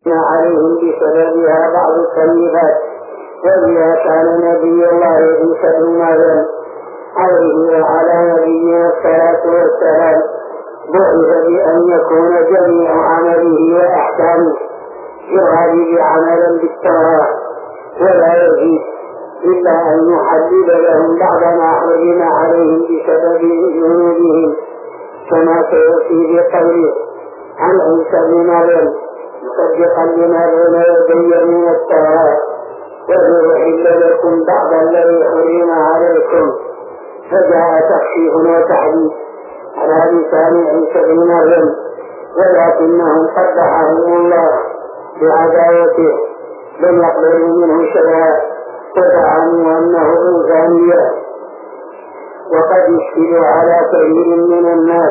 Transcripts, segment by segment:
عليهم بسببها بعض التنبيهات. وبها كان نبي الله عيسى بن مريم عليه وعلى نبينا الصلاة والسلام بعث بأن يكون جميع عمله وأحكامه في الغالب عملا بالتوراة، ولا يزيد إلا أن يحدد لهم بعض ما حرم عليهم بسبب ذنوبهم، كما سيأتي بقوله عن عيسى بن مريم مصدقا لما بين يدي من التوراة وليحل لكم بعض الذي حرم عليكم. فجاء تخفيف وتحديد على لسان عيسى بن مريم، ولكنهم قبحهم الله بعداوته، لم يقبلوا منه شيئا وزعموا أنه إنسانية. وقد اشكلوا على كثير من الناس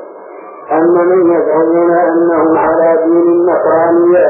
أن من يزعمون أنهم على دين النصرانية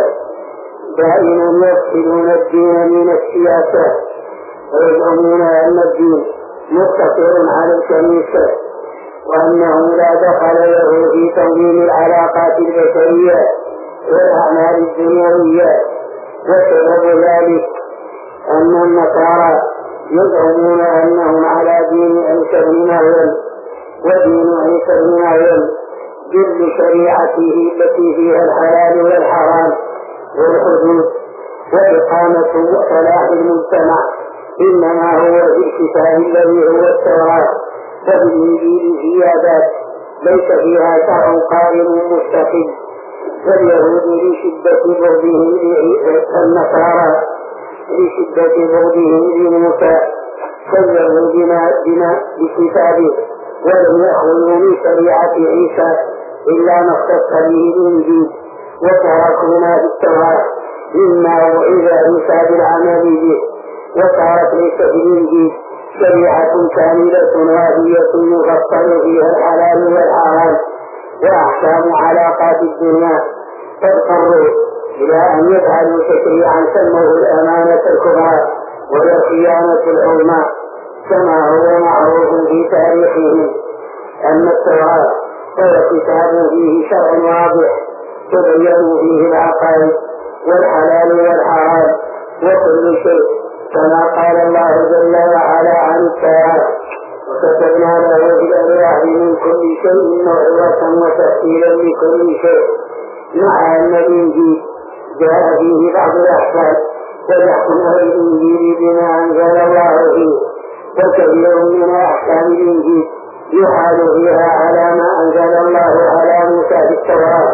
دائما يفصلون الدين من السياسة، ويزعمون أن الدين مقتصر على الكنيسة، وأنه لا دخل له في تنظيم العلاقات البشرية والأعمال الدنيوية. وسبب ذلك أن النصارى يزعمون أنهم على دين عيسى بن مريم، ودين عيسى بن مريم جل شريعته التي فيها الحلال والحرام والحدود وإقامة وصلاح المجتمع إنما هو في الكتاب الذي هو التوراة، وبالإنجيل زيادات ليس فيها شرع قائم مستقل. واليهود لشدة بغضهم النصارى لشدة بغضهم لموسى كذبوا بما بكتابه، ولم يأخذوا من شريعة عيسى إلا ما اختص به الإنجيل، وتركوا ما في التوراة مما وعظ عيسى بالعمل به، وصارت ليس في الإنجيل شريعة كاملة وافية يفصل فيها الحلال والحرام وأحكام علاقات الدنيا. فاضطروا إلى أن يفعلوا تشريعا سموه الأمانة الكبرى وهي الخيانة العظمى، كما هو معروف في تاريخهم أن التوراة هو كتاب فيه شرع واضح تبين فيه العقائد والحلال والحرام وكل شيء، كما قال الله جل وعلا عن التوراة وكتبنا له في الألواح من كل شيء موعظة وتفصيلا لكل شيء، مع أن الإنجيل جاء فيه بعض الأحكام ويحكم الإنجيل بما أنزل الله فيه، وكثير من أحكام الإنجيل يحال فيها على ما أنزل الله على موسى في التوراة،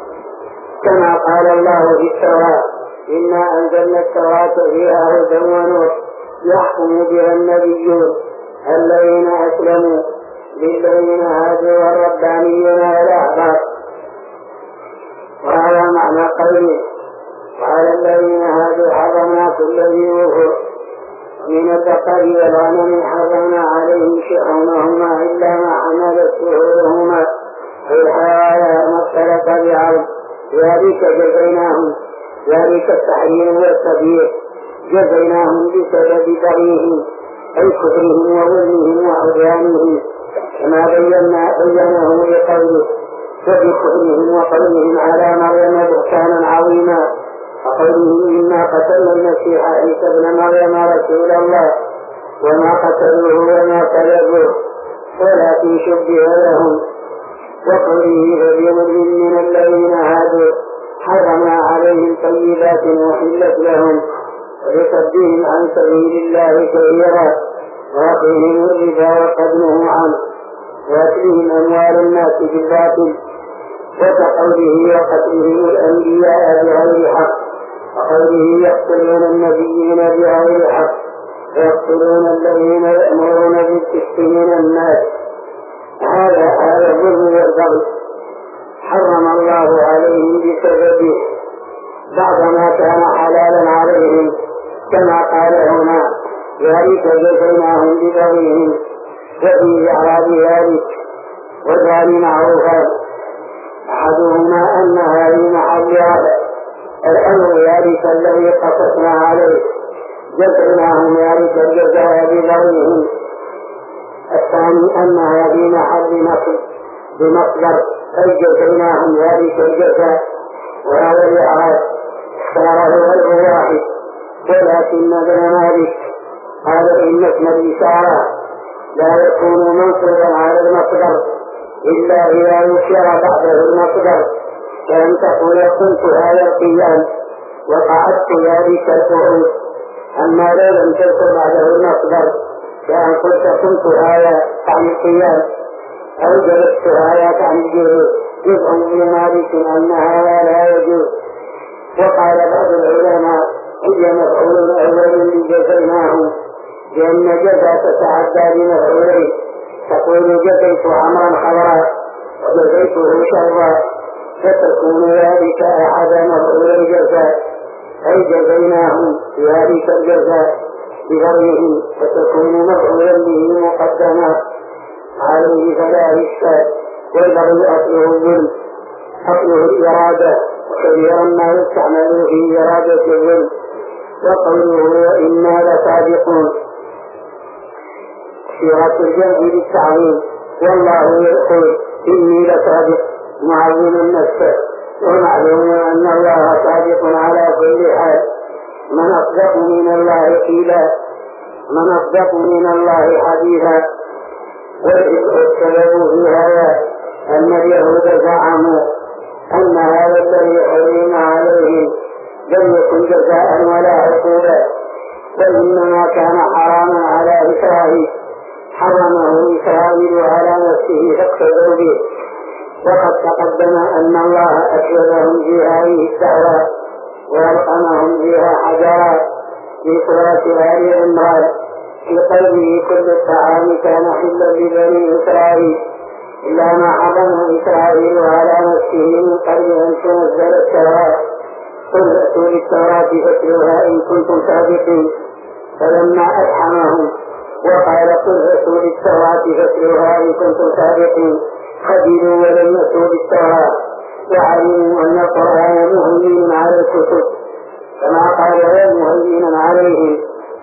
كما قال الله في التوراة إنا أنزلنا التوراة فيها هدى ونور يحكم بها النبيون الذين أسلموا للذين هادوا والربانيون والأحبار. وهذا معنى قوله وعلى الذين هادوا حرمنا كل ذي ظفر، ومن البقر والغنم حرمنا عليهم شحومهما إلا ما حملت ظهورهما والحوايا ما اختلط بعرض، ذلك جزيناهم، ذلك التحريم والتبيير جزيناهم بسبب بغيهم أي كفرهم وظلمهم وعدوانهم، كما بيناه بقوله وبكفرهم وقولهم على مريم بهتانا عظيما، وقوله إنا قتلنا المسيح عيسى ابن مريم رسول الله وما قتلوه وما صلبوه ولكن شبه لهم، وقوله فبظلم من الذين هادوا حرمنا عليهم طيبات وحلت لهم وبصدهم عن سبيل الله كثيرا وأكلهم الربا وقد نهوا عنه وأكلهم أموال الناس بالباطل، وكقوله وقتلهم الأنبياء بغير حق، وقوله يقتلون النبيين بغير حق ويقتلون الذين يأمرون بالقسط من الناس. هذا الظلم والبغي حرم الله عليهم بسببه بعد ما كان حلالا عليهم، كما قال هنا ذلك جزيناهم ببغيهم، وفي إعراب ذلك وجعل معروفا أحدهما أن هذه محل الأمر ذلك الذي قصصنا عليه جزيناهم ذلك الجزاء ببغيهم، الثاني أن هذه محل نصب بمصدر أي جزيناهم ذلك الجزاء، وهذا الإعراب بن مالك قال إن اسم الإشارة لا يكون منصوبا على المصدر إلا إذا يشير بعده المصدر، كأن تقول قلت هذا القيام وقعدت ذلك القعود. أما لو لم تذكر بعده المصدر كأن قلت هذا عن القيام أو جلست هذا عن الجلوس، جزء من مالك أن هذا لا يجوز. وقال بعض العلماء هي مفعول أول لجزيناه، لأن جزا تتعدى بمفعولين، تقول جزيت عمرا خضرا وجزيته شرا، فتكون ذلك أحد مفعول الجزاء، أي جزيناه بذلك الجزاء بغيره، فتكون مفعولا به مقدما عليه فلا إشكال. والبغي أصله الإرادة، وكثيرا ما يستعمل في إرادة الظلم. وقوله وإنا لصادقون صيغة الجمع بالتعظيم، والله يقول إني لصادق معظم نفسه، ومعلوم أن الله صادق على كل حال. من أصدق من الله قيلا، من أصدق من الله حديثا. والسبب في هذا أن اليهود زعموا أن هذا الذي حرم عليهم لم يكن جزاء ولا عقوبة، وإنما كان حراما على إسرائيل، حرمه إسرائيل على نفسه فاقتدوا به. وقد تقدم أن الله أشهدهم في هذه الدعوة وألقمهم فيها حجرا في سورة آل عمران في قوله كل الطعام كان حلا لبني إسرائيل إلا ما حرم إسرائيل على نفسه من قبل أن تنزل التوراة، قل ائتوا بالتوراة فاتلوها إن كنتم صادقين. فلما أفحمهم وقال قل ائتوا بالتوراة فاتلوها إن كنتم صادقين خجلوا ولم يأتوا بالتوراة، وعلموا أن القرآن مهيمن على الكتب كما قال مهيمنا عليهم.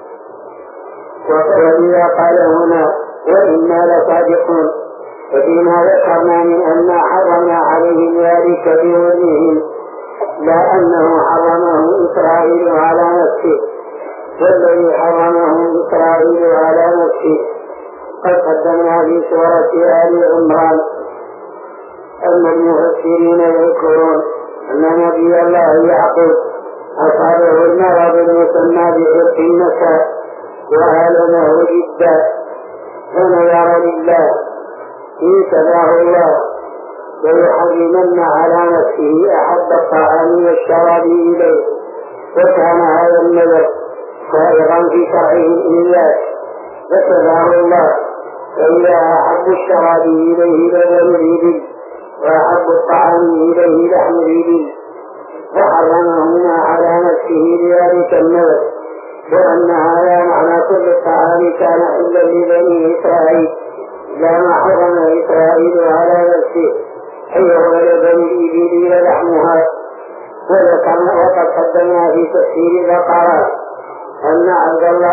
وإذا قال هنا وإنا لصادقون، وفيما ذكرنا من أن حرمنا عليهم ذلك بوجههم، لا أنه حرمه إسرائيل على نفسه، والذي حرمه إسرائيل على نفسه قد قدمنا في سورة آل عمران. أن المفسرين يذكرون أن نبي الله يعقوب أصابه المرض المسمى بعرق النساء وآلمه جدا، فنظر لله إن تباه الله ويحرمن على نفسه أحب الطعام والشراب إليه، وكان هذا النذر سائغا في شرعه إياه، فتباه الله فإذا أحب الشراب إليه لبن الإبل وأحب الطعام إليه لحم الإبل، فحرمهما على نفسه بذلك النذر، وأن هذا معنى كل الطعام كان حلا لبني إسرائيل لا ما حرم إسرائيل على نفسه أي هو لبني الإبل ولحمها. وقد قدمنا في تفسير البقرة أن عبد الله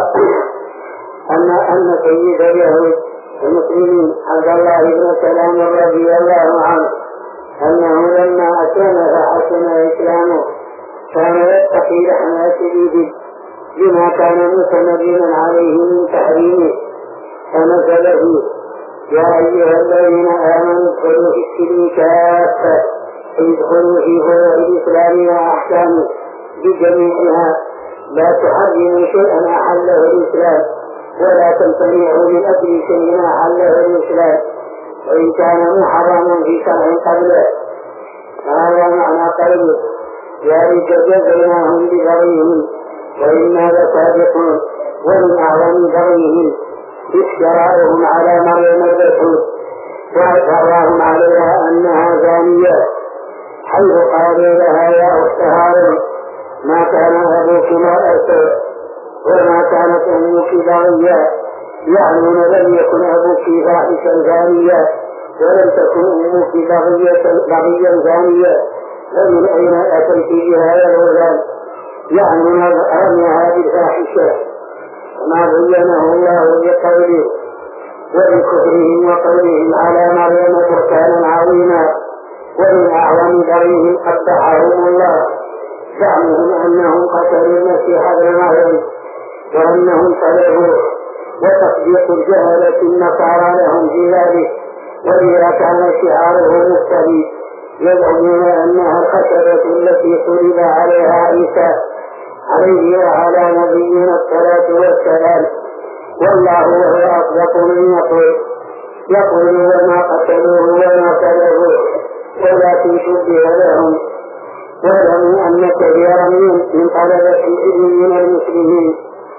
أن سيد اليهود المسلمين عبد الله بن سلام رضي الله عنه أنه لما أسلم فحسن إسلامه كان يتقي لحم الإبل بما كان متمدنا عليه من تحريمه، فنزل فيه يا أيها الذين آمنوا ادخلوا في السلم كافة، ادخلوا في فروع الإسلام وأحكامه بجميعها، لا تحرموا شيئا أحله الإسلام ولا تمتنعوا من أكل شيء أحله الإسلام وإن كان محرما في شرع قبله. هذا معنى قوله ذلك جزيناهم ببغيهم وإنا لصادقون. ومن أعظم بغيهم افتراءهم على مريم الرسول وإقرارهم عليها أنها زانية، حيث قالوا لها يا أخت هارون ما كان أبوك امرأة وما كانت أمك بغيا، يعنون لم يكن أبوك فاحشا زانيا ولم تكن أمك بغيا زانيا، فمن أين أتيت بهذا الغلام؟ يعنون رميها بالفاحشة، وما بينه الله بقوله وبكفرهم وقولهم على مريم بهتانا عظيما. ومن أعظم بغيهم قبحهم الله زعمهم أنهم قتلوا المسيح ابن مريم وأنهم طلبوا وتصديق الجهلة النصارى لهم في ذلك، ولذا كان شعاره مختلف، يزعمون أنها الخشبة التي صلب عليها عيسى عليه وعلى نبينا الصلاة والسلام. والله وهو أصدق من يقول وما قتلوه وما صلبوه ولكن شبه لهم. واعلموا أن كثيرا من طلبة العلم من المسلمين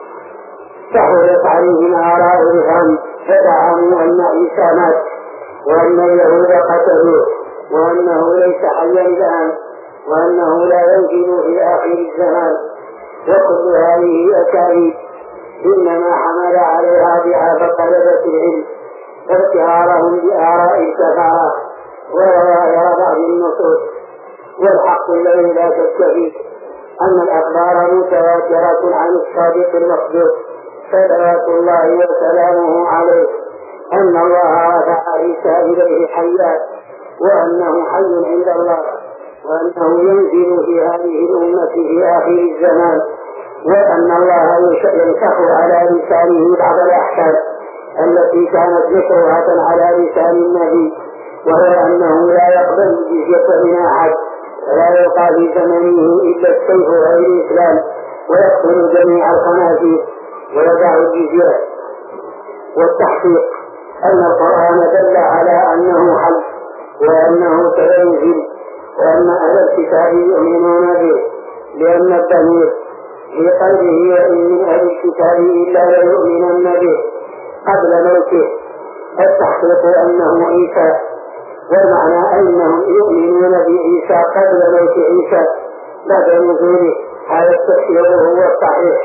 سهلت عليهم آراء الهم، فزعموا أن عيسى مات وأن اليهود قتلوه وأنه ليس حيا الآن وأنه لا ينزل في آخر الزمان. وكل هذه أساليب إنما حمل عليها ضعاف طلبة العلم وارتهارهم بآراء الكفرة وظواهر بعض النصوص. والحق الذي لا شك فيه أن الأخبار متواترة عن الصادق المصدوق صلوات الله وسلامه عليه أن الله رفع عيسى إليه حيا وأنه حي عند الله وأنه ينزل في هذه الأمة في آخر الزمان، وأن الله ينسخ على لسانه بعض الأحكام التي كانت مكروهة على لسان النبي، وهو أنه لا يقبل الجزية من أحد ولا يلقى في زمنه إلا السيف غير الإسلام ويقتل جميع الخنازير ويدع الجزية. والتحقيق أن القرآن دل على أنه حي وأنه سينزل وأن أهل الكتاب يؤمنون به، لأن الضمير في قلبه وإن من أهل الكتاب إلا ليؤمنن به قبل موته. التحقيق أنه عيسى، والمعنى أنهم يؤمنون بعيسى قبل موت عيسى بعد نزوله. هذا التفسير هو الصحيح،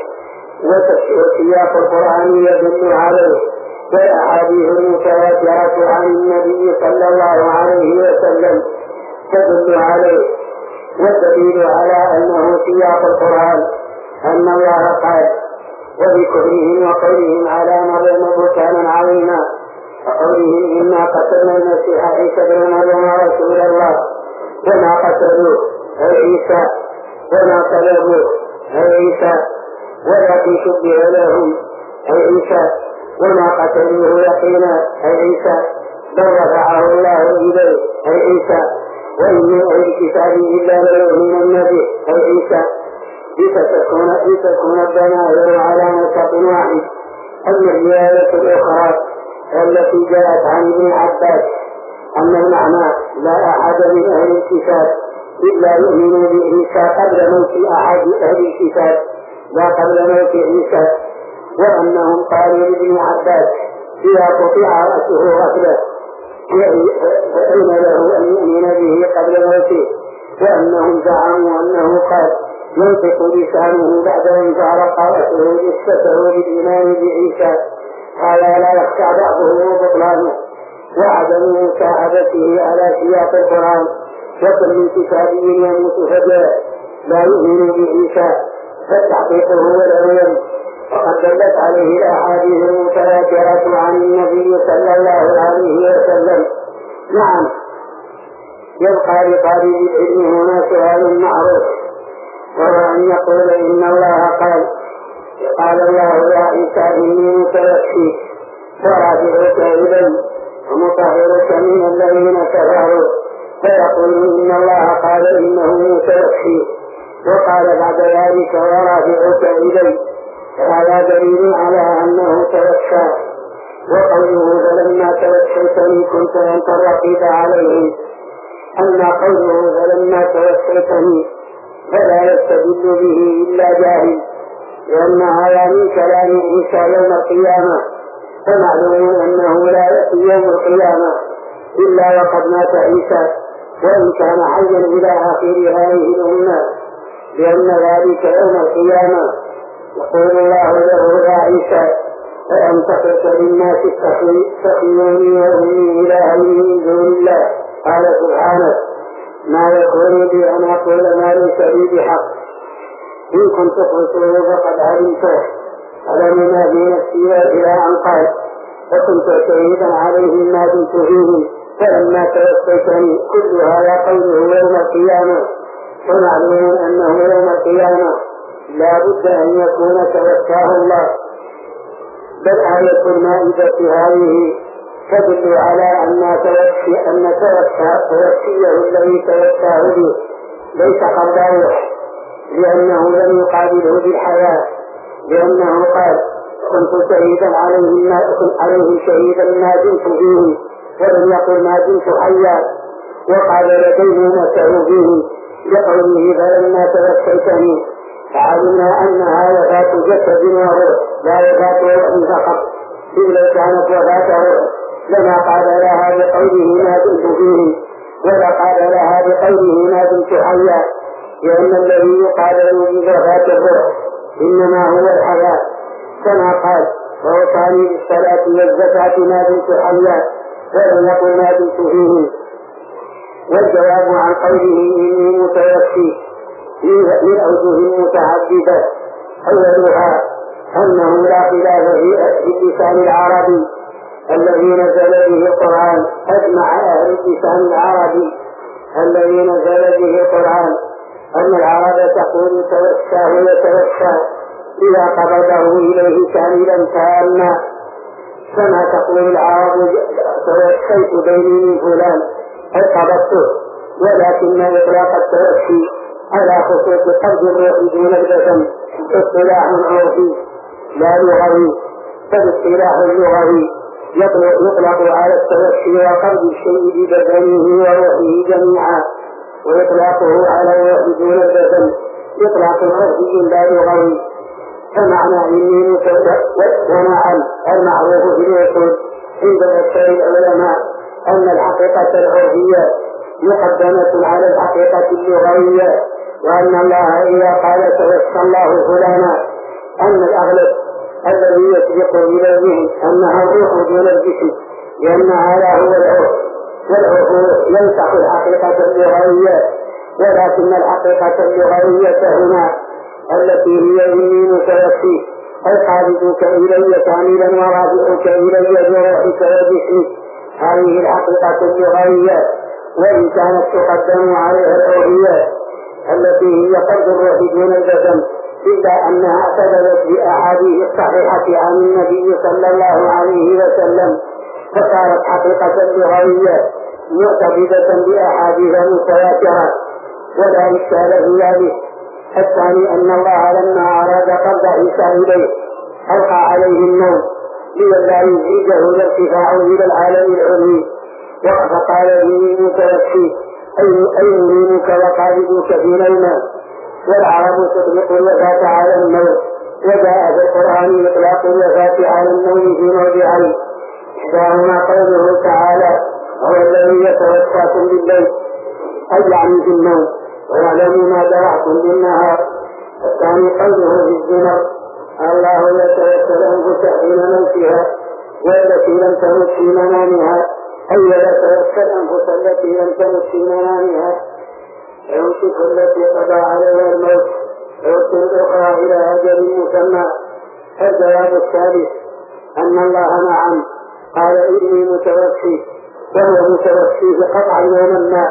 وسياق القرآن يدل عليه، والأحاديث المتواترة عن النبي صلى الله عليه وسلم تدل عليه. والدليل على أنه سياق القرآن أن الله قال: وبكفرهم وقولهم على مريم بهتانا عظيما، وقولهم إنا قتلنا المسيح عيسى بن مريم رسول الله وما قتلوه أي عيسى وما صلبوه أي عيسى ولكن شبه لهم أي عيسى وما قتلوه يقينا أي عيسى بل رفعه الله إليه أي عيسى وإن من أهل الكتاب إلا ليؤمنن به أي عيسى لتكون الضمائر على نسق واحد. أما الرواية الأخرى التي جاءت عن ابن عباس أن المعنى لا أحد من أهل الكتاب إلا يؤمن بعيسى قبل موت أحد أهل الكتاب لا قبل موت عيسى، وأنهم قالوا لابن عباس إذا قطع رأسه غفلة فأين له أن يؤمن به قبل موته، وأنهم زعموا أنه قال ينطق لسانه بعد أن فارق رأسه جثته بالإيمان بعيسى. هذا لا يخشى بعضه وبطلانه وعدم مساعدته على سياق القرآن. وكل كتابي يموت فجأة لا يؤمن بعيسى فالتحقيق هو الأول، وقد دلت عليه الأحاديث المتواترة عن النبي صلى الله عليه وسلم. نعم، يبقى لطالب العلم هنا سؤال معروف، وهو أن يقول إن الله قال الله يا عيسى إني متوفيك ورافعك إلي ومطهرك من الذين كفروا، فيقول إن الله قال إنه متوفيك وقال بعد ذلك ورافعك إلي، فهذا دليل على أنه توفى. وقوله فلما توفيتني كنت أنت الرقيب عليهم، أما قوله فلما توفيتني فلا يستدل به إلا جاهل، لأن هذا من كلام عيسى يوم القيامة، فمعلوم أنه لا يأتي يوم القيامة إلا وقد مات عيسى وإن كان حيا إلى آخر هذه الأمة، لأن ذلك يوم القيامة يقول الله له يا عيسى فأنتقص للناس تخيوني وأمي إلهي من دون الله. قال سبحانه ما يكون لي أن أقول ما ليس لي بحق، إن كنت قلته فقد علمته ألم ما في نفسي إلى أن قال وكنت شهيدا عليهم ما دمت فيهم فلما توفيتني. كل هذا قوله يوم القيامة، فمعلوم أنه يوم القيامة لا بد أن يكون توفاه الله. بل آية المائدة هذه تدل على أن توفيه الذي توفاه به ليس قبل روح، لأنه لم يقابله بالحياة، لأنه قال: كنت شهيدا عليهم شهيدا ما دمت فيه، ولم يقل ما دمت حيا، وقال لديه نفسه فيه لقوله: فلما توفيتني فعلمنا أنها وفاة جسد وروح لا وفاة روح فقط، إذ لو كانت وفاة روح لما قال لها بقوله ما دمت فيه، ولا قال لها بقوله ما دمت حيا، لأن الذي يقال له بوفاة الروح إنما هو الحياة، كما قال: ووصاني بالصلاة والزكاة ما دمت حيا، ولم يقل ما دمت فيه. والجواب عن قوله إني متوفي من أوجه متعددة. أولها أنه لا خلاف في اللسان العربي الذي نزل به القرآن، أجمع أهل اللسان العربي الذي نزل به القرآن أن العرب تقول توفاه ويتوفى إذا قبضه إليه كاملا تاما، كما تقول العرب توفيت بيني من فلان أي قبضته، ولكن إطلاق التوفي على خصوص قبض الروح دون الجسم اصطلاح عرفي لا لغوي، فالاصطلاح اللغوي يطلق على التوفي وقبض الشيء ببدنه وروحه جميعا، وإطلاقه على الروح دون الجسم إطلاق عرفي لا لغوي. فمعنى إني متوفى المعروف في الوصول عند أكثر العلماء أن الحقيقة العرفية مقدمة على الحقيقة اللغوية، وأن الله إذا قال توفى الله فلانا أن الأغلب الذي يسبق إلى الذهن أنها الروح دون الجسم، لأن هذا هو العرف، والعرف ينسخ الحقيقة اللغوية، ولكن الحقيقة اللغوية هنا التي هي إني متوفي أي قابضك إلي كاملا ورافعك إلي بروحك وجسمك، هذه الحقيقة اللغوية، وإن كانت تقدم عليها العرفية التي هي قبض الروح دون الجسم، إلا أنها ثبتت بأحاديث الصحيحة عن النبي صلى الله عليه وسلم، فصارت حقيقة لغوية معتقدة بأحاديث متواترة ولا إشكال في ذلك. الثاني أن الله لما أراد قبض عيسى إليه ألقى عليه النوم لئلا يزعجه الارتفاع إلى العالم العلوي، فقال إني متوفي أي مريمك وقابضك في نومه. والعرب تطلق الوفاة على الموت، وجاء في القرآن إطلاق الوفاة على النوم في موضعين، إحداهما قوله تعالى: هو الذي يتوفاكم بالليل أي يعني في النوم ويعلم ما جرحتم بالنهار. الثاني قوله في الزمر: الله يتوفى الأنفس حين موتها والتي لم تمت في منامها، أي يتوفى الأنفس التي لم تمت في منامها يمسك التي قضى عليها الموت ويرسل الأخرى إلى أجل مسمى. الجواب الثالث أن الله نعم قال إني متوفي، وهو متوفي بقطع يوم ما،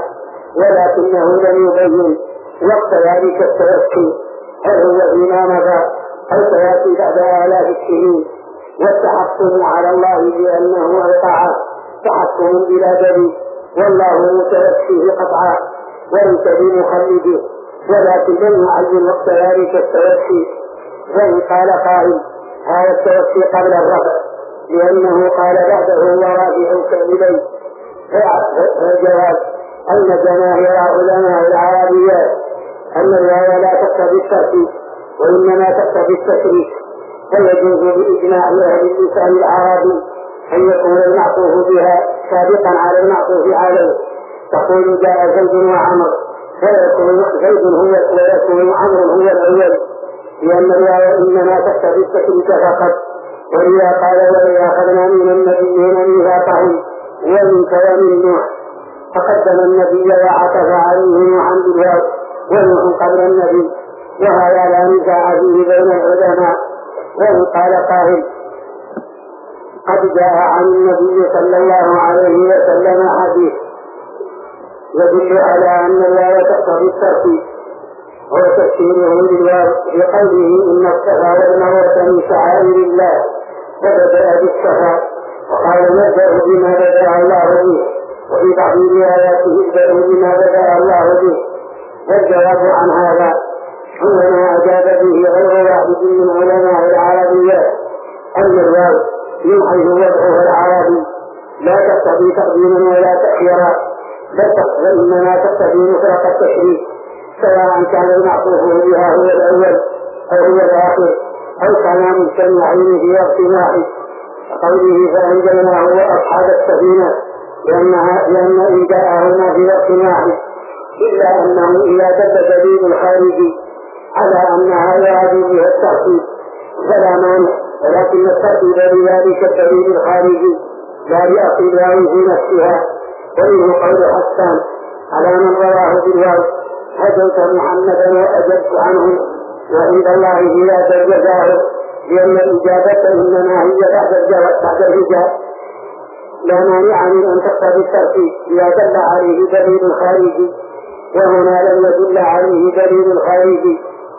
ولكنه لم يبين وقت ذلك التوفي هل هو فيما مضى أو سيأتي بعد آلاف السنين. والتحكم على الله بأنه أوقع تحكم بلا دليل، والله متوفيه قطعا وليس بمخلده، ولكن لم يعين وقت ذلك التوفي. وإن قال قائل هذا التوفي قبل الرفع لأنه قال بعده ورافعك إليه، فالجواب أن جماهير علماء العربية أن الواو لا تقتضي الترتيب وإنما تقتضي التشريك، فيجوز بإجماع أهل اللسان العربي أن يكون المعطوف بها سابقا على المعطوف عليه. تقول جاء زيد وعمر فيكون زيد هو ويكون عمرو هو الأول، لأن الواو إنما تقتضي التشريك فقط. ولذا قال: وإذ أخذنا من النبيين ميثاقهم ومنك ومن نوح، فقدم النبي وعطف عليه نوحا بالواو ونوح قبل النبي، وهذا لا نزاع فيه بين العلماء. وإن قال قائل قد جاء عن النبي صلى الله عليه وسلم حديث يدل على أن الواو تقتضي الترتيب، هو تفسيره للواو بقوله إن الصفا والمروة من شعائر الله، فبدأ بالصفا وقال نبدأ بما بدأ الله به، وفي بعض رواياته ابدأوا بما بدأ الله به. والجواب عن هذا هو ما أجاب به غير واحد من علماء العربية، أن الواو من حيث وضعه العربي لا تقتضي تقديما ولا تأخيرا، بل إنما تقتضي مطلق التشريك، سواء كان المعطوف بها هو الأول أو هو الآخر أو كان مجتمعين في وقت واحد. قوله فأنجيناه وأصحاب السفينة لأن إنجاءهما في وقت واحد، إلا أنه إذا دل دليل الخارج على أنها يعد بها التخفيف فلا مانع، ولكن الترتيب بذلك الدليل الخارجي لا لأصل الواو في نفسها. ومنه قول حسان على من رواه بالواو هديت محمدا وأجبت عنه، وعند الله إذا الجزاء، لأن الإجابة إنما هي بعد الهجاء، لا مانع من أن تقتضي الترتيب إذا دل عليه دليل خارجي، وهنا لم يدل عليه دليل خارجي.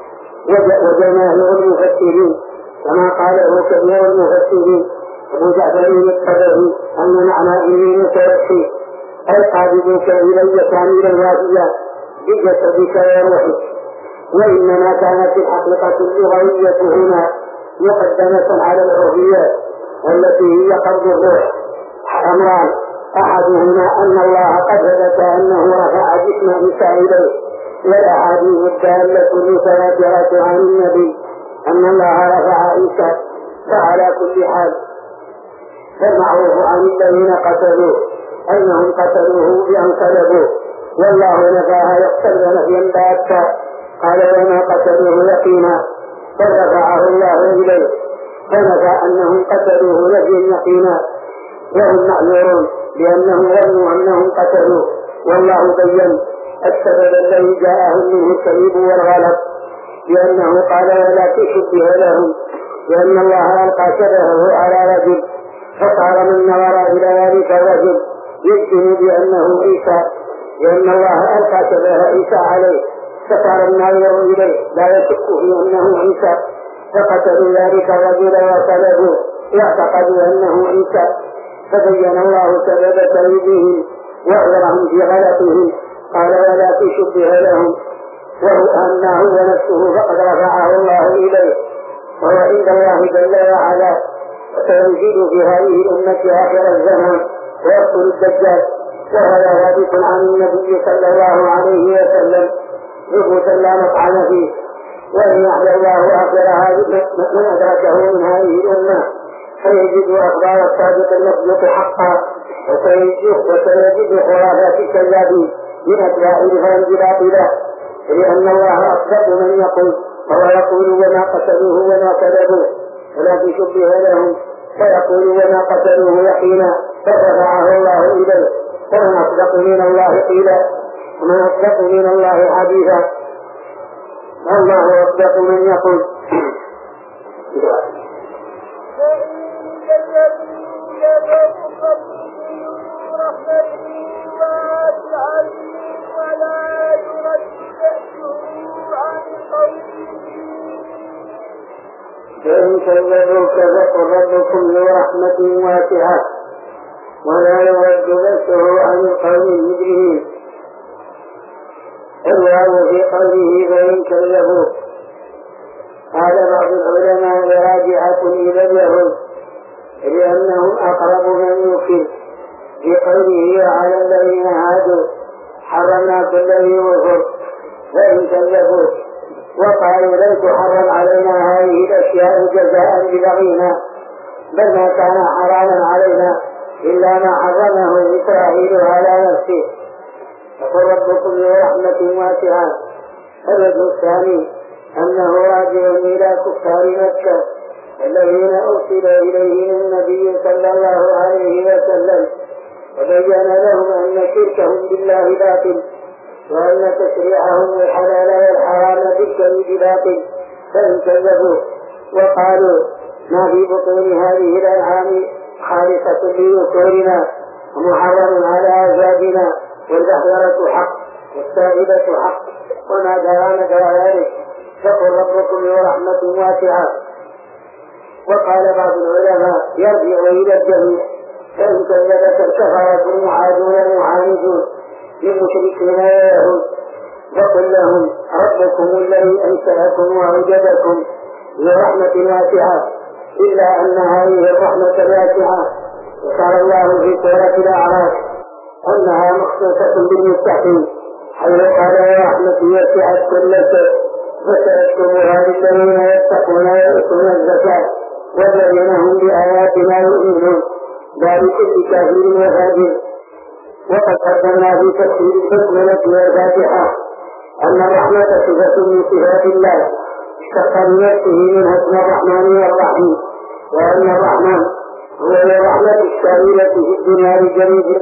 وجماهير المفسرين كما قاله كبير المفسرين أبو جعفر الطبري أن معنى إني متوفي أي قابضك إلي كامل الوادية بجسدك وروحك. وإنما كانت الحقيقة اللغوية هنا مقدمة على العرفيات التي هي قبض الروح. أمران، أحدهما أن الله قد ثبت أنه رفع جسم عيسى إليه، والأحاديث الدالة المتواترة عن النبي أن الله رفع عيسى. فعلى كل حال فالمعروف عن الذين قتلوه أنهم قتلوه بأن صلبوه، والله نفاها يقتل نفيا باتا، قال وما قتلوه يقينا بل رفعه الله إليه، فنفى أنهم قتلوه نفيا يقينا، وهم معذورون لأنهم ظنوا أنهم قتلوه، والله بين السبب الذي جاءهم منه الكذب والغلط، لأنه قال ولا تشبه لهم، لأن الله ألقى شبهه على رجل فصار من نظر إلى ذلك الرجل يجزم بأنه عيسى، لأن الله ألقى شبه عيسى عليه فصار الناظر إليه لا يشك في أنه عيسى، فقتلوا ذلك الرجل وصلبوه واعتقدوا أنه عيسى، فبين الله سبب كذبهم وأعذرهم في غلطهم، قال ولا تشبه لهم، وهو أنه ونفسه فقد رفعه الله إليه، وهو عند الله جل وعلا. وسيزيد في هذه الأمة آخر الزمان ويقتل الدجال، وهذا ثابت عن النبي صلى الله عليه وسلم ثبوتا لا مطعن فيه. وإن يحيى الله آخر من أدركه من هذه الأمة فيجد أخبار الصادق المصدوق حقا، وسيجد خرافات الكذابين من أتباع الهام باطلا، لأن الله أصدق من يقول، وهو يقول وما قتلوه وما كذبوه ولا تشبه لهم، فيقول وما قتلوه يقينا فرفعه الله إليه، ومن أصدق من الله قيلا، ومن أصدق من الله حديثا، والله أصدق من يقول. فإن كذبوك فقل ربكم ذو رحمة واسعة ولا يرد بأسه عن القوم المجرمين. الواو في قوله فإن كذبوك قال بعض العلماء راجعة إلى اليهود لأنهم أقرب من يوكل، في قوله على الذين هادوا حرمنا كل ذي وفر فإن كذبوك، وقالوا لن تحرم علينا هذه الأشياء جزاء ببغينا، بل ما كان حراما علينا إلا ما حرمه إسرائيل على نفسه، فقل ربكم ذو رحمة واسعة. الوجه الثاني أنه راجع إلى كفار مكة الذين أرسل إليهم النبي صلى الله عليه وسلم، وبين لهم أن شركهم بالله باطل، وأن تشريعهم الحلال والحرام بالكذب باطل، فإن كذبوا وقالوا ما في بطون هذه الأنعام خالصة لذكورنا ومحرم على أزواجنا والبحيرة حق والسائبة حق وما كان كذلك فقل ربكم ذو رحمة واسعة. وقال بعض العلماء يرجع إلى الجميع، فإن كذبت الكفرة المعادون المعاندون للمشركين ويهود فقل لهم ربكم الذي أنشأكم وأوجدكم ذو رحمة واسعة، إلا أن هذه الرحمة الواسعة ذكر الله في سورة الأعراف أنها مخصوصة بالمتقين، حيث قال رحمتي وسعت كل شيء فسأكتبها للذين يتقون ويؤتون الزكاة والذين هم بآياتنا يؤمنون ذلك بكافر وفاجر. وقد قدمنا في تفسير البسملة والفاتحة أن الرحمة صفة من صفات الله اشتق بنفسه منها اسم الرحمن والرحيم، وأن الرحمن هو الرحمة الشاملة في الدنيا لجميع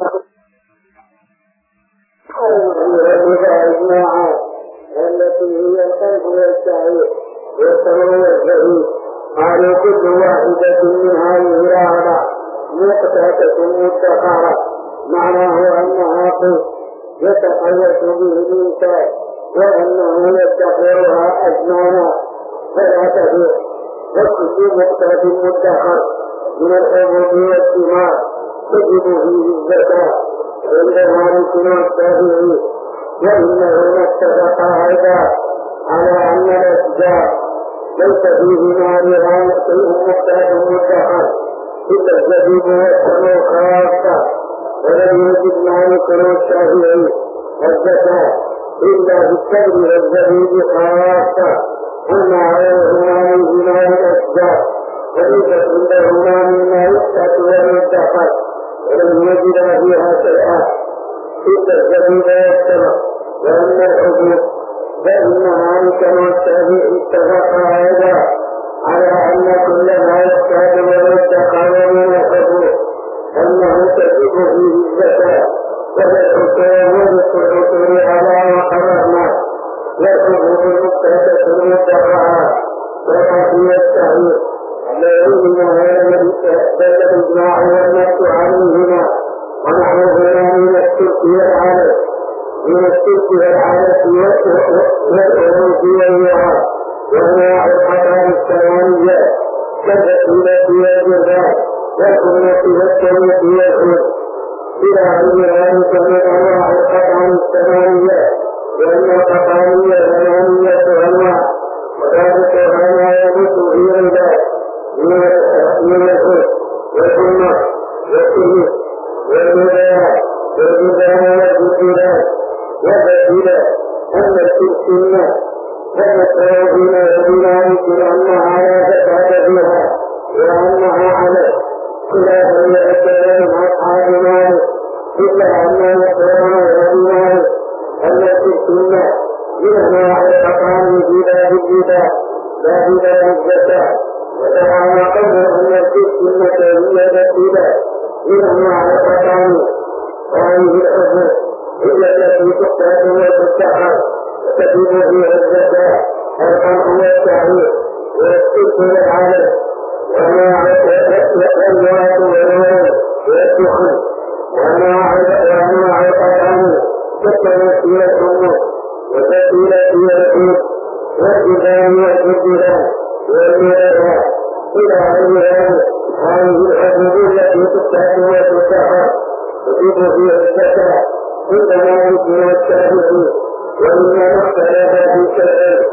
الأجماع التي هي القلب والسعير والسمع والزهيد. قالوا كل واحدة من هذه الأربع مقتاتة مدخرة، معناه أنها قوت يتقوت به الإنسان وأنه يدخرها أزمانا فلا تفيق. فكل مقتات مدخر من الحبوب والثمار تجب فيه الزكاة عند مالك والشافعي، وإنهما اتفقا أيضا على أن الأشجار ليس فيهما لغاية شيء مقتات مدخر إلا الزبيب والتمر خاصة، ولم يجد مالك والشافعي الزكاة إلا بالتمر والزبيب خاصة، وما غيرهما منهما الأشجار وليس عندهما مما يقتات ويدخر ولم يجد فيها شيئا إلا الزبيب والتمر. وأما الحبوب فإن مالك والشافعي اتفقا أيضا على أن كل ما يحتاج ويدخر من الحبوب أنه تجب فيه الزكاة، فالحكام والحصول على وقررنا والحبوب المقتاتة المدخرة وقضي التعيير الذين بل الإجماع والنص عليهما ونحوهما من الشرك والعادة والعروف والوعاء وأنواع القضاء الثمانية كالفسيلة والجزاء والأمة والسنة والحب إلى غير ذلك من أنواع القضاء الثمانية، وأن القضاء ثمانية أنواع وذلك ما يموت في العباد من الحب والأمة والسنة والجزاء والجزاء والفسيلة. أما السنة فنسأل بما يمكن أنها لا زكاة فيها وأنها على خلاف يتكلم من أصحاب مالك، إلا أنه يقولون غير مالك أن السنة من أنواع الحقان في باب الزكاة لا في باب الزكاة، وتعالى قوله أن السنة هي الفسيلة من أنواع الحقان، وهذه الحكمة هي التي تقتات وتدخر وتجب فيها الزكاة القمح والتعيير والسلك والعدد وأنواع الأموات والنور والدخن وأنواع القطعان كالتمثيل الأمور وتسهيلة الحوت والجبال والجبال والمياه إلى غير ذلك. هذه الحدود التي تقتات وتدخر تجب فيها الزكاة عند مالك والشافعي، وإنما اختلف في شيئين: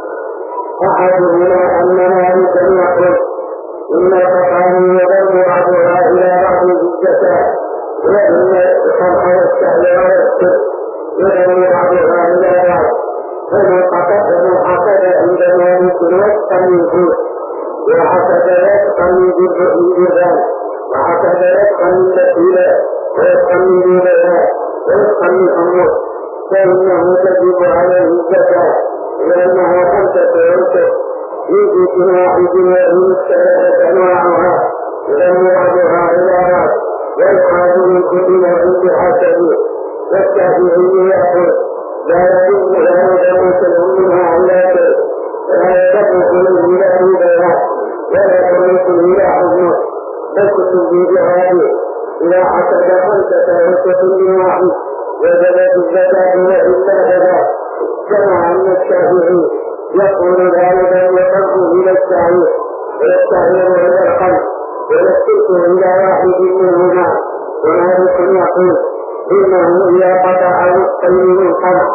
أحدهما أن مالكا يقول إن القطعان يضم بعضها إلى بعض بالزكاة، وإن القمح والشعير والسلك يضم بعضها إلى بعض، فمن حسد عند مالك وفقا من فيه، وحسد وفقا من بالجبال، وحسد وفقا من بسيلة، وفقا من جبال، وفقا من أمور، فإنه تجب عليه الزكاة لأنها خمسة أوسط يجب واحد ومن الثلاثة أنواعها يضم بعضها إلى بعض ويقال من كل نوع بحسبه. والشافعي يقول لا يجب أن يتم منها علاقه ولا يتم منه إلى بيان ولا يتم إلى حزنه، بل كتب بهذه إذا حسب خمسة أوسط من واحد وجبت الزكاة وإلا كذا كما وكذلك يصرف إلى التعيير ويستعير إلى القلب ويسترك إلى واحد منهما. ومالك يقول إنه إذا قطع نصفين من قمح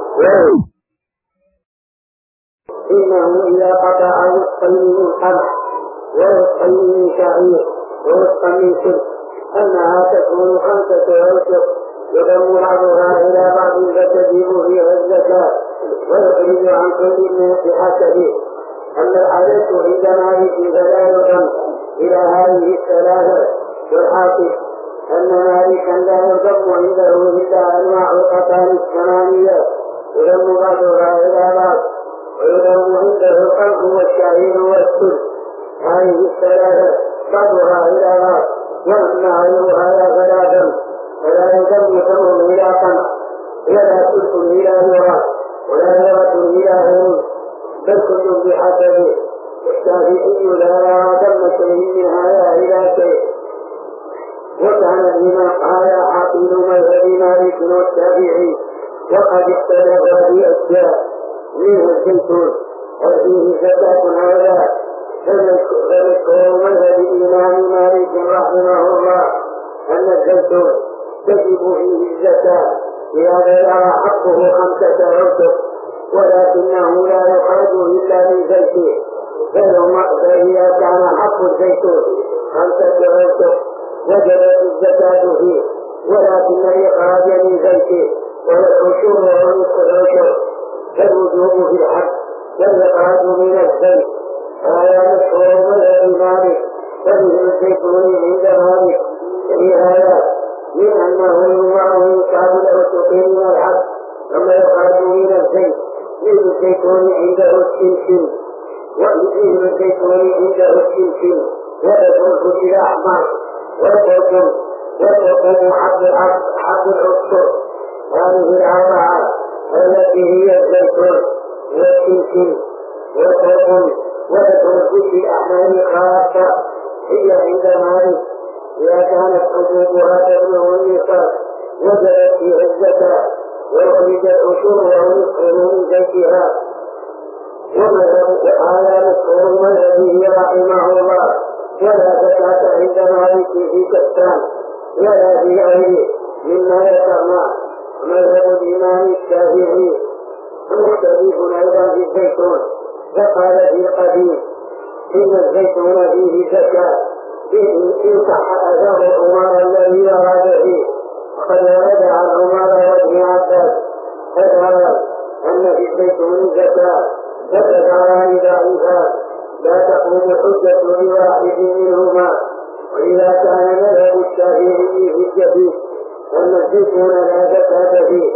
ونصفين من شعير ونصفا من سلك أنها تكون 5 أوسق يضم بعضها إلى بعض فتجب فيها الزكاة ويخرج عن كل الناس بحسبه. أما العادة عند مالك فلا يضم إلى هذه الثلاثة. والحاصل أن مالكا لا يضم عنده إلا أنواع القطان 8 يضم بعضها إلى بعض ويضم عنده القمح والشعير والسلك هذه الثلاثة بعضها إلى بعض. وأما غيرها فلا دم فلا يضم ثمن إلى قمح ولا سلك إلى ذرة ولا ذرة إلى هروب بل كل بحسبه. والشافعي لا يرى دم شيء من هذا إلى شيء. وكان بما قال عقيل مذهب مالك والشافعي وقد اختلف في أشياء منه الزيتون هل فيه زكاة هذا فذكر مذهب الإمام مالك رحمه الله أن الزيتون تجب فيه الزكاة إذا بلغ حقه 5 أوسق ولكنه لا يخرج إلا من زيته. فإذا كان حق الزيتون 5 أوسق وجبت الزكاة فيه ولكن الإخراج من زيته والعشور ونصف العشر فالوجوب في الحق والإخراج من الزيت. هذا مشهور مذهب مالك فمثل الزيتون عند مالك في هذا من أنه يوضع يصاب الأوسق من الحق ثم يخرج من الزيت مثل الزيتون عنده السمسم ومثل الزيتون عنده السمسم ويكون في الأحمر وتقوم حق العصر. هذه الأربعة التي هي الزيتون والسمسم وتكون في الأحمر خاصة هي عند مالك إذا كانت حدودها تبلغ النصاب وجبت فيها الزكاة وأخرجت عشورها ونصفه من زيتها. وهذا مشهور مذهبه رحمه الله. ولا زكاة عند مالك في كتان ولا في غيره مما ذكرنا. مذهب الإمام الشافعي مختلف أيضا في الزيتون فقال في القديم إن الزيتون فيه زكاة إن صح أثر عمر الذي أراد فيه. وقد ورد عن عمر وابن عباس فقال أن في الزيتون زكاة فذكران ضعيفان لا تقوم الحجة لواحد منهما. وإذا كان مذهب الشافعي في الجديد أن الزيتون لا زكاة فيه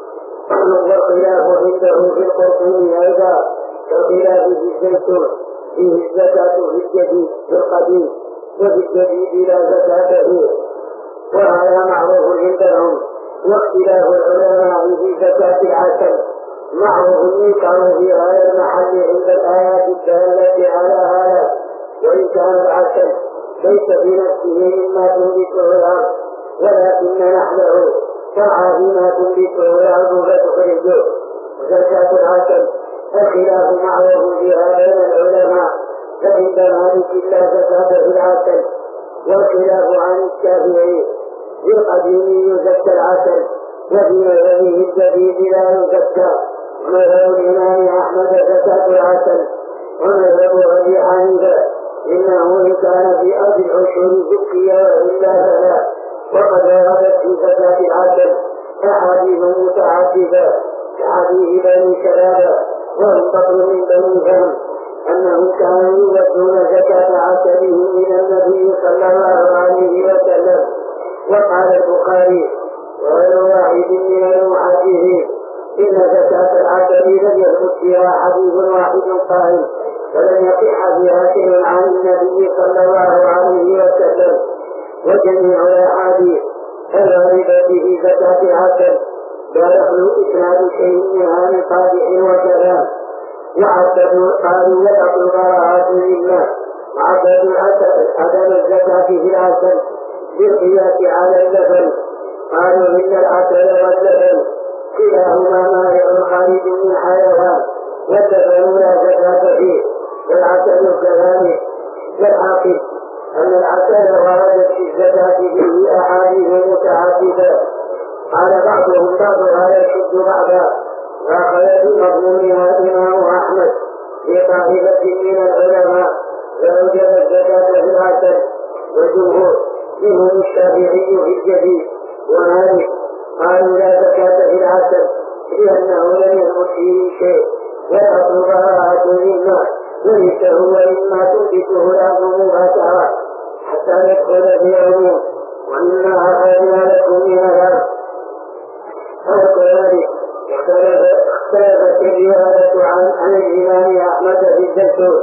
والخلاف عنده في القرطين أيضا كالخلاف في الزيتون فيه الزكاة في الجديد في القديم وفي الجديد لا زكاة فيه. وهذا معروف عندهم. واختلاف العلماء في زكاة العسل معروف ينكر في هذا المحل عند الآيات الدالة على هذا. وإن كان العسل ليس في نفسه مما تنبته الأرض ولكن نحله شرع فيما تنبته الأرض فتخرجه. وزكاة العسل الخلاف معروف فيها بين العلماء فعند مالك لا زكاة في العسل والخلاف عن الشافعي. في القديم يزكى العسل وفي مذهبه الجديد لا يزكى. ومذهب الإمام أحمد زكاة العسل ومذهب أبي حنيفة إنه إن كان في أرض العشر زكي وإلا فلا. وقد وردت في زكاة العسل أحاديث متعددة كحديث بني كلابة وانتقل من بني فهم أنهم كانوا يؤدون زكاة عسلهم من النبي صلى الله عليه وسلم. وقال البخاري وغير واحد من المحدثين إن زكاة العسل لم يثبت فيها حديث واحد قائم فلم يصح فيها شيء عن النبي صلى الله عليه وسلم. وجميع الأحاديث الواردة في زكاة العسل لا يخلو إسناد شيء منها من قادح وكلام. قالوا يدخل براءة لله وعدد عدم الزكاة في العسل بالقياس على اللبن. قالوا إن العسل واللبن كلاهما مائع خارج من حيوان واتفقوا لا زكاة فيه. والعسل كذلك. والعاقل أن العسل وردت في الزكاة فيه أحاديث متعددة، قال بعضهم بعضها يشد بعضا، وأخذ بمضمونها الإمام أحمد في طائفة من العلماء فأوجب الزكاة في العسل، والجمهور منهم الشافعي في الجديد ومالك قالوا لا زكاة في العسل لأنه لم يثبت فيه شيء، والأصل براءة مما وليس هو مما تنبته الأرض مباشرة حتى يدخل في عموم، ومما أخذنا لكم من الأرض. وكذلك اختلفت الرواية عن الإمام أحمد في الزكاة،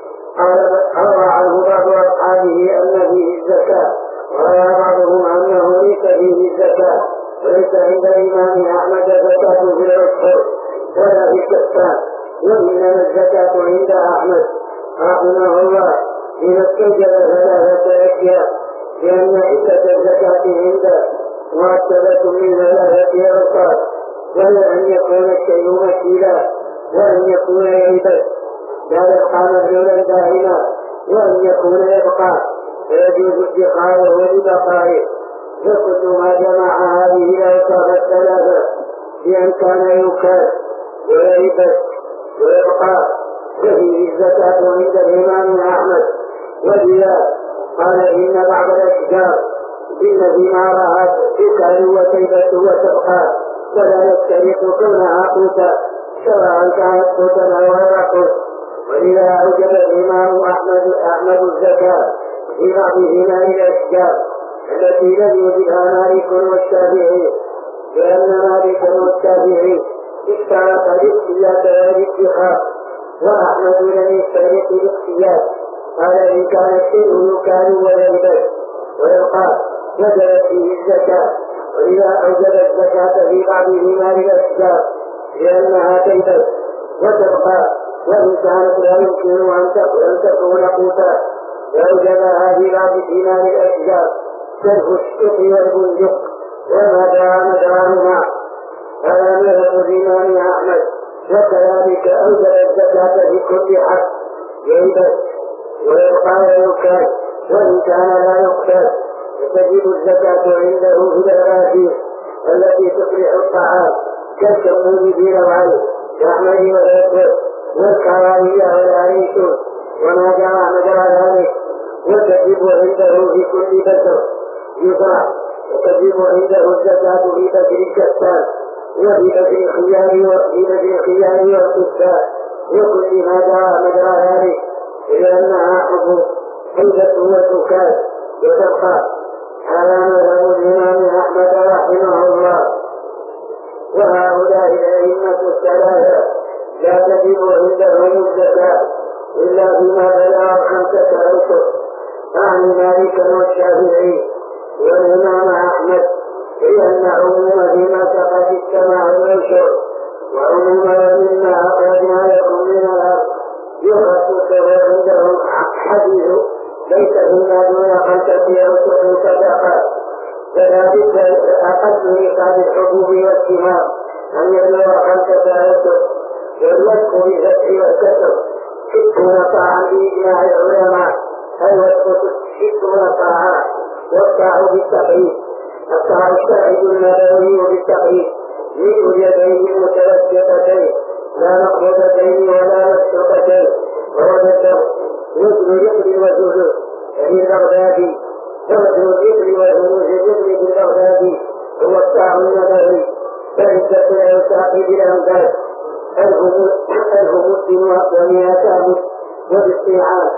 روى عنه بعض أصحابه أن فيه الزكاة، وروى بعضهم أنه ليس فيه الزكاة، وليس عند الإمام أحمد زكاة في العشر ولا في الكفار، وإنما الزكاة عند أحمد رحمه الله إذا استوجب ثلاثة أشياء، لأن عدة الزكاة عنده مرتبة من ثلاثة أوقات، وهي أن يكون الشيء مكيلا، وأن يكون يعبد لا يبقى مبلولا دائما، وأن يكون يبقى فيجوز ادخاره لبقائه. وكل ما جمع هذه الأوصاف الثلاثة بأن كان يكاد ويعبد ويبقى ففيه الزكاة عند الإمام أحمد. ولذا قال إن بعض الأشجار إن ثمارها تكاد وتيبت وتبقى ولا يستريق كونها قوتا سواء كانت قوتا أو غير قوت. ولذا أوجب الإمام أحمد الزكاة في بعض ثمار الأشجار التي لم يوجدها مالك والشافعي، لأن مالك والشافعي اشترط الاختيار والاتخاذ، وأحمد لم يشترط الاختيار، قال إن كان الشيء يكاد ويلبس ويبقى وجبت فيه الزكاة. ولذا أوجب الزكاة في بعض ثمار الأشجار لأنها تلبس وتبقى، وإن كانت لا يمكن أن تكون قوتا فأوجبها في بعض ثمار الأشجار كالفستق والبندق وما دعا مدعاهما. هذا مذهب الإمام أحمد. وكذلك أوجب الزكاة في كل حق يلبس ويبقى ويكاد، وإن كان لا يقتل فتجب الزكاة عنده في الأغاثير التي تصلح الطعام كالكمون في نوعين كأحمد والأسود والكراهية والعريش وما جرى مجرى ذلك. وتجب عنده في كل بشر يطاع، وتجب عنده الزكاة في بشر الكسان وفي بشر الخيار والكسان وكل ما جرى مجرى ذلك، لأنها حكم حيث والزكاة وتبقى. هذا مذهب الإمام أحمد رحمه الله. وهؤلاء الأئمة الثلاثة لا تجب عندهم الزكاة إلا فيما بلغ 5 أشهر، عن مالك والشافعي والإمام أحمد، لأن عموم فيما سقط السماء والأشهر وعموم مما أخرجنا لكم من الأرض يخصص عندهم حديث ليس فيما دون 5 أشهر صدقة. فذلك أقل إيقاد الحبوب والثمار أن يبلغ 5 أشهر، والوسق بالفتح والكسر 60 طاعا بإجماع العلماء، أي وسق 60 طاعا، والطاع بالتقييد الطاع الشاهد النبوي بالتقييد مثل اليدين المتوسطتين لا مقبوضتين ولا مسلوقتين، وهو الدم مثل الجبل والجلود يعني البغدادي، ومثل الجبل والجلود الجبل بالبغدادي هو الطاع النبوي. فعدة الأوساق بالأمداد الهمود ومئتان وباستيعان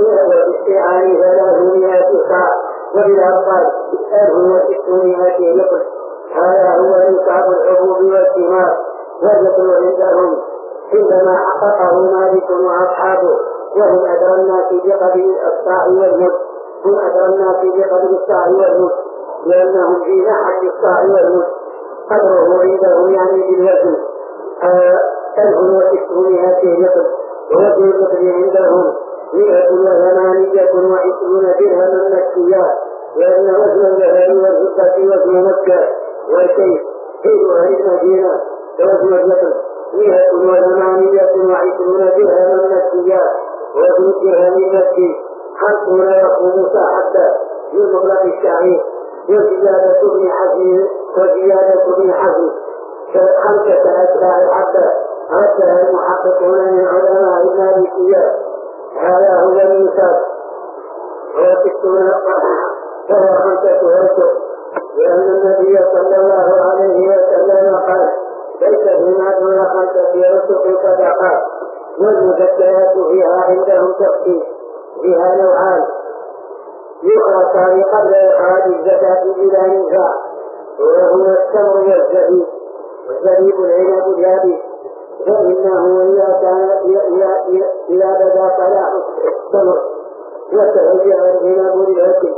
300 صاع، وبالأرقام 1600 نقل. هذا هو نصاب الحبوب والثمار. والنقل عندهم عندما حققه مالك وأصحابه، وهم أدرى الناس بقدر الصاع والمد، هم أدرى الناس بقدر الصاع والمد، لأنهم في نحل الصاع والمد قدره عندهم يعني بالوزن 1600 نقل، ووزن النقل عندهم 128 درهما مكيا، لأن وزن الذهب والفضة وزن مكة والكيس حيث أهل المدينة وزن النقل 100 و820 درهما مسجيا، وفي درهم المسجد 50 يقوم ساعة من مطلق الشعير، وزيادة ابن حزم 5 أتباع حتى ردها المحققون من علماء المالكية. هذا هو الميثاق. ويكتبون فهو 5 أشهر، لأن النبي صلى الله عليه وسلم قال: ليس فيما دون 5 أشهر صدقة. والمزكيات فيها عندهم تخفيف، فيها نوعان: يخرجان قبل إخراج الزكاة بلا نزاع، وهو التمر والزبيب، والزبيب العنب اليابس، فإنه إذا بدا صلاح التمر وتهجر العنب اليابس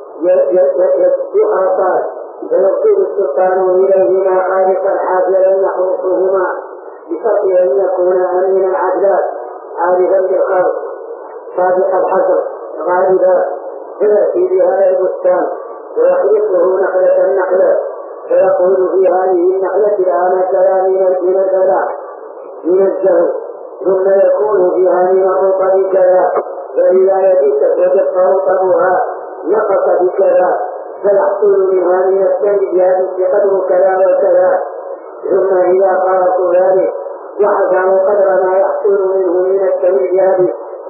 يحرقان، فيصير السلطان إليهما خالصا حافلا يحرقهما، بشرط أن يكون أمين العدلات عارفا بالخلق صادق الحسر غالبا، فيأتي بهذا البستان ويخلقه نخلة فيقول: في هذه النخلة الآن كذا من البلاء من الزهر، ثم يكون فيها من الرطب كذا، فإذا يبيت وجدت رطبها نقص بكذا، فيحصل منها من السيد بقدر كذا وكذا. ثم إذا قرأت ذلك وحسنوا قدر ما يحصل منه من السيد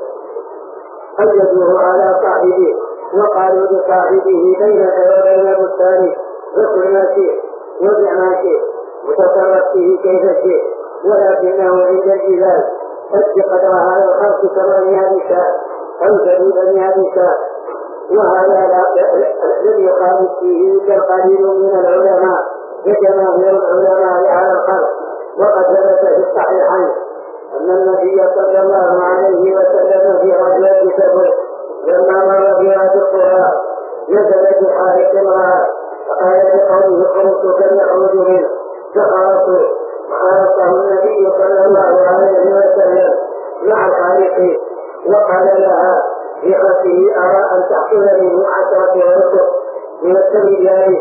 قيدوه على صاحبه، وقالوا لصاحبه: بينك وبين بستانك فكل ما شئت وبع ما شئت وتصرف فيه كيف شئت، ولكنه عند الجبال أد قدر هذا الخلق 800 شاة أو 700 شاة. وهذا لم يقال فيه كالقليل من العلماء وجماهير العلماء على الخلق. وقد ثبت في الصحيحين أن النبي صلى الله عليه وسلم في غزوة تبوك لما مر بها القرى نزل بحارة امرأة فقال لقومه: خرجت كم يخرج منه، فخرجوا فخرجه النبي صلى الله عليه وسلم مع الخالق وقال لها في خلفه: أرى أن تحصل منه 10 رزق من السبيل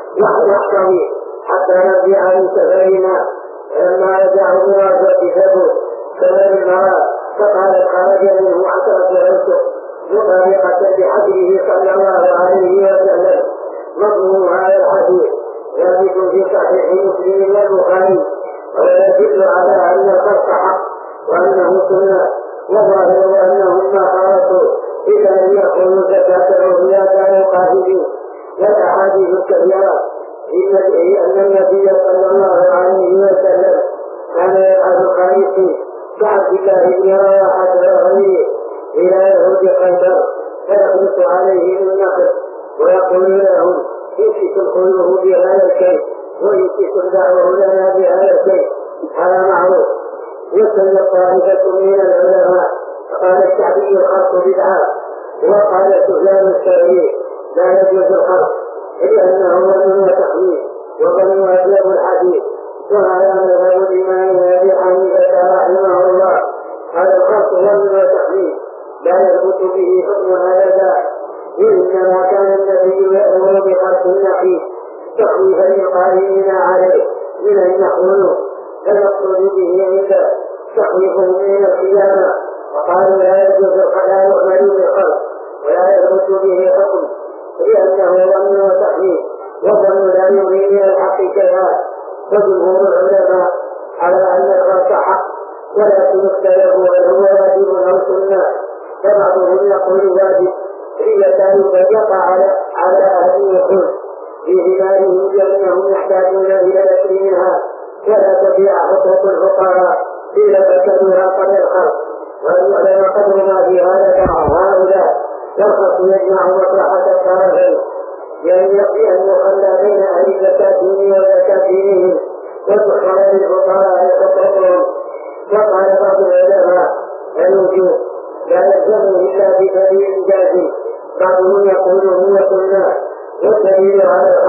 واحتوي حتى نرجع من سفرنا. فلما رجعوا من غزوة تبوك سأل المرأة فقالت: خرج منه 10 رزق مطابقة بحديثه صلى الله عليه وسلم. مضمون هذا الحديث ثابت في صحيح مسلم والبخاري، ويدل على أن الخلق حق وأنه سنة، وظاهر أنهم ما خالفوا إذا لم يأخذوا زكاة العضويات كانوا قاتلين. والأحاديث الكبيرة في مدعه أن النبي صلى الله عليه وسلم كان يفعل خالقه كعبد الله بن رواحة وغيره إلى يهود خيبر، فيخلص عليهم النخل ويقول لهم: إن شئتم خذوه بهذا الشيء وإن شئتم دعوه لنا بهذا الشيء. هذا معروف. وسن طائفة من العلماء فقال: الشعبي الخلق بدعة، وقال سفيان الثوري: لا يجوز الخلق لأنه ظن وتحويل وظن أبلغ الحديث. وهذا مذهب الإمام أبي حنيفة رحمه الله. هذا الخلق ظن وتحويل لا يثبت به حكم هذا، وإنما كان النبي يأمر بخلق النحيف تخويفا للقائمين عليه من أن يقولوا، فيقصد به عنده تخويفهم من القيامة. وقالوا: لا يجوز لا يؤمن بالخلق ولا يثبت به حكم، لأنه ظن وتحويل، وظن لا يغني من الحق شيئا. وجمهور العلماء على أن الخلق حق، ولكن اختلفوا هل هو واجب أو سنة. فبعضهم يقول واجب حية يقع على أهل الخلق في ثمارهم لأنهم يحتاجون إلى الأكل منها، ولا تبيع حقوق الفقراء إلا فكدوها قبل الخلق، وأن يعلم قدر ما في هذا هؤلاء. والخلق يجمع مصلحة الطرفين، لأن يخلى بين أهل زكاتهم وزكاتهم وتحرم للفقراء حقوقهم. وقال بعض العلماء: الوجوب لا يلزم إلا بدليل جازم. بعضهم يقول: هو سنة، والدليل على